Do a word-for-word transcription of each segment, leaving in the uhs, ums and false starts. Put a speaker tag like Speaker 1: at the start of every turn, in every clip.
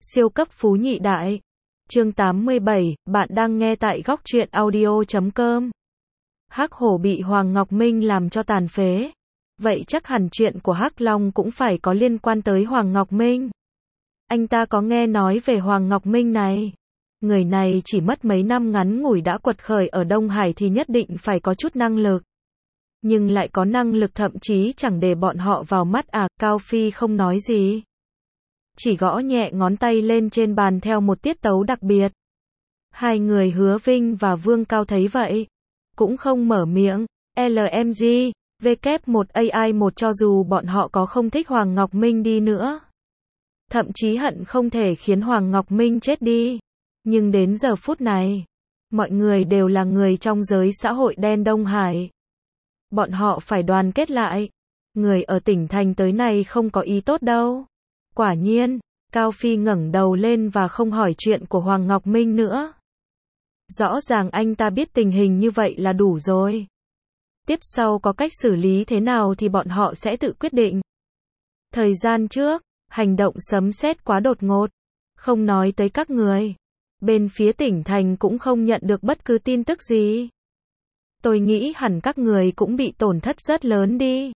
Speaker 1: Siêu cấp phú nhị đại. Chương tám mươi bảy, bạn đang nghe tại góc truyện audio chấm com. Hắc Hổ bị Hoàng Ngọc Minh làm cho tàn phế. Vậy chắc hẳn chuyện của Hắc Long cũng phải có liên quan tới Hoàng Ngọc Minh. Anh ta có nghe nói về Hoàng Ngọc Minh này. Người này chỉ mất mấy năm ngắn ngủi đã quật khởi ở Đông Hải thì nhất định phải có chút năng lực. Nhưng lại có năng lực thậm chí chẳng để bọn họ vào mắt à, Cao Phi không nói gì. Chỉ gõ nhẹ ngón tay lên trên bàn theo một tiết tấu đặc biệt. Hai người Hứa Vinh và Vương Cao thấy vậy, cũng không mở miệng. lờ em giê, vê kép một a i một cho dù bọn họ có không thích Hoàng Ngọc Minh đi nữa. Thậm chí hận không thể khiến Hoàng Ngọc Minh chết đi. Nhưng đến giờ phút này, mọi người đều là người trong giới xã hội đen Đông Hải. Bọn họ phải đoàn kết lại. Người ở tỉnh thành tới này không có ý tốt đâu. Quả nhiên, Cao Phi ngẩng đầu lên và không hỏi chuyện của Hoàng Ngọc Minh nữa. Rõ ràng anh ta biết tình hình như vậy là đủ rồi. Tiếp sau có cách xử lý thế nào thì bọn họ sẽ tự quyết định. Thời gian trước, hành động sấm sét quá đột ngột. Không nói tới các người. Bên phía tỉnh thành cũng không nhận được bất cứ tin tức gì. Tôi nghĩ hẳn các người cũng bị tổn thất rất lớn đi.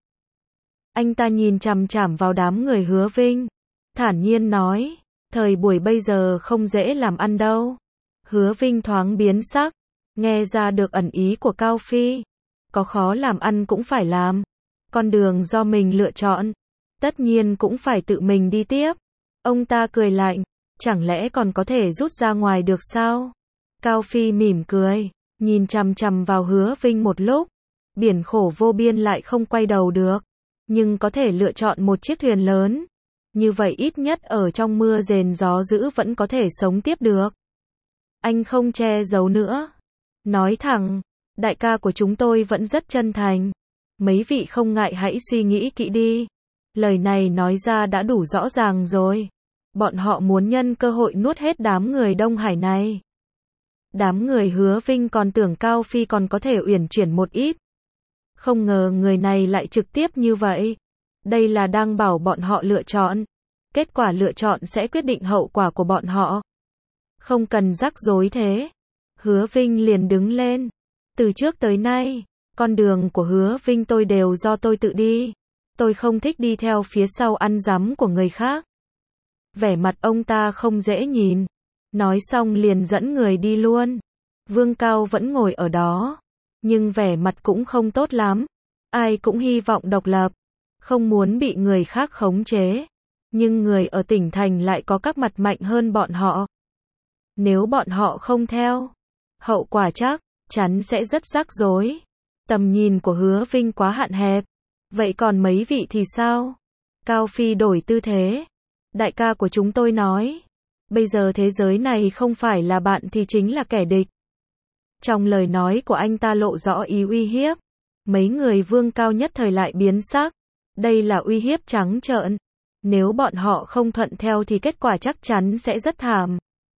Speaker 1: Anh ta nhìn chằm chằm vào đám người Hứa Vinh. Thản nhiên nói, thời buổi bây giờ không dễ làm ăn đâu. Hứa Vinh thoáng biến sắc, nghe ra được ẩn ý của Cao Phi. Có khó làm ăn cũng phải làm. Con đường do mình lựa chọn, tất nhiên cũng phải tự mình đi tiếp. Ông ta cười lạnh, chẳng lẽ còn có thể rút ra ngoài được sao? Cao Phi mỉm cười, nhìn chằm chằm vào Hứa Vinh một lúc. Biển khổ vô biên lại không quay đầu được, nhưng có thể lựa chọn một chiếc thuyền lớn. Như vậy ít nhất ở trong mưa rền gió dữ vẫn có thể sống tiếp được. Anh không che giấu nữa. Nói thẳng, đại ca của chúng tôi vẫn rất chân thành. Mấy vị không ngại hãy suy nghĩ kỹ đi. Lời này nói ra đã đủ rõ ràng rồi. Bọn họ muốn nhân cơ hội nuốt hết đám người Đông Hải này. Đám người Hứa Vinh còn tưởng Cao Phi còn có thể uyển chuyển một ít. Không ngờ người này lại trực tiếp như vậy. Đây là đang bảo bọn họ lựa chọn. Kết quả lựa chọn sẽ quyết định hậu quả của bọn họ. Không cần rắc rối thế. Hứa Vinh liền đứng lên. Từ trước tới nay, con đường của Hứa Vinh tôi đều do tôi tự đi. Tôi không thích đi theo phía sau ăn dắm của người khác. Vẻ mặt ông ta không dễ nhìn. Nói xong liền dẫn người đi luôn. Vương Cao vẫn ngồi ở đó. Nhưng vẻ mặt cũng không tốt lắm. Ai cũng hy vọng độc lập. Không muốn bị người khác khống chế. Nhưng người ở tỉnh thành lại có các mặt mạnh hơn bọn họ. Nếu bọn họ không theo, hậu quả chắc chắn sẽ rất rắc rối. Tầm nhìn của Hứa Vinh quá hạn hẹp. Vậy còn mấy vị thì sao? Cao Phi đổi tư thế. Đại ca của chúng tôi nói, bây giờ thế giới này không phải là bạn thì chính là kẻ địch. Trong lời nói của anh ta lộ rõ ý uy hiếp. Mấy người Vương Cao nhất thời lại biến sắc. Đây là uy hiếp trắng trợn. Nếu bọn họ không thuận theo thì kết quả chắc chắn sẽ rất thảm.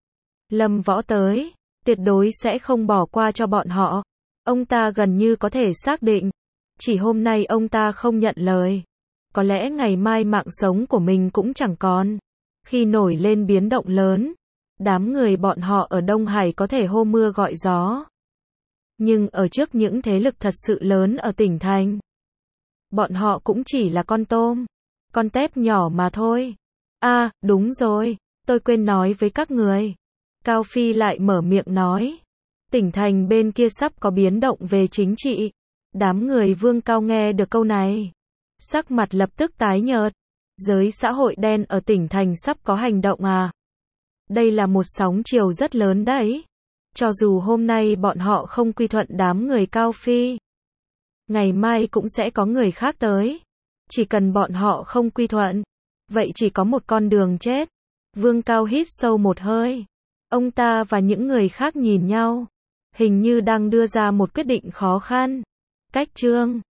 Speaker 1: Lâm Võ tới, tuyệt đối sẽ không bỏ qua cho bọn họ. Ông ta gần như có thể xác định. Chỉ hôm nay ông ta không nhận lời. Có lẽ ngày mai mạng sống của mình cũng chẳng còn. Khi nổi lên biến động lớn, đám người bọn họ ở Đông Hải có thể hô mưa gọi gió. Nhưng ở trước những thế lực thật sự lớn ở tỉnh thành, bọn họ cũng chỉ là con tôm, con tép nhỏ mà thôi. À, đúng rồi, tôi quên nói với các người. Cao Phi lại mở miệng nói. Tỉnh thành bên kia sắp có biến động về chính trị. Đám người Vương Cao nghe được câu này. Sắc mặt lập tức tái nhợt. Giới xã hội đen ở tỉnh thành sắp có hành động à? Đây là một sóng chiều rất lớn đấy. Cho dù hôm nay bọn họ không quy thuận đám người Cao Phi, ngày mai cũng sẽ có người khác tới. Chỉ cần bọn họ không quy thuận, vậy chỉ có một con đường chết. Vương Cao hít sâu một hơi. Ông ta và những người khác nhìn nhau, hình như đang đưa ra một quyết định khó khăn. Cách chương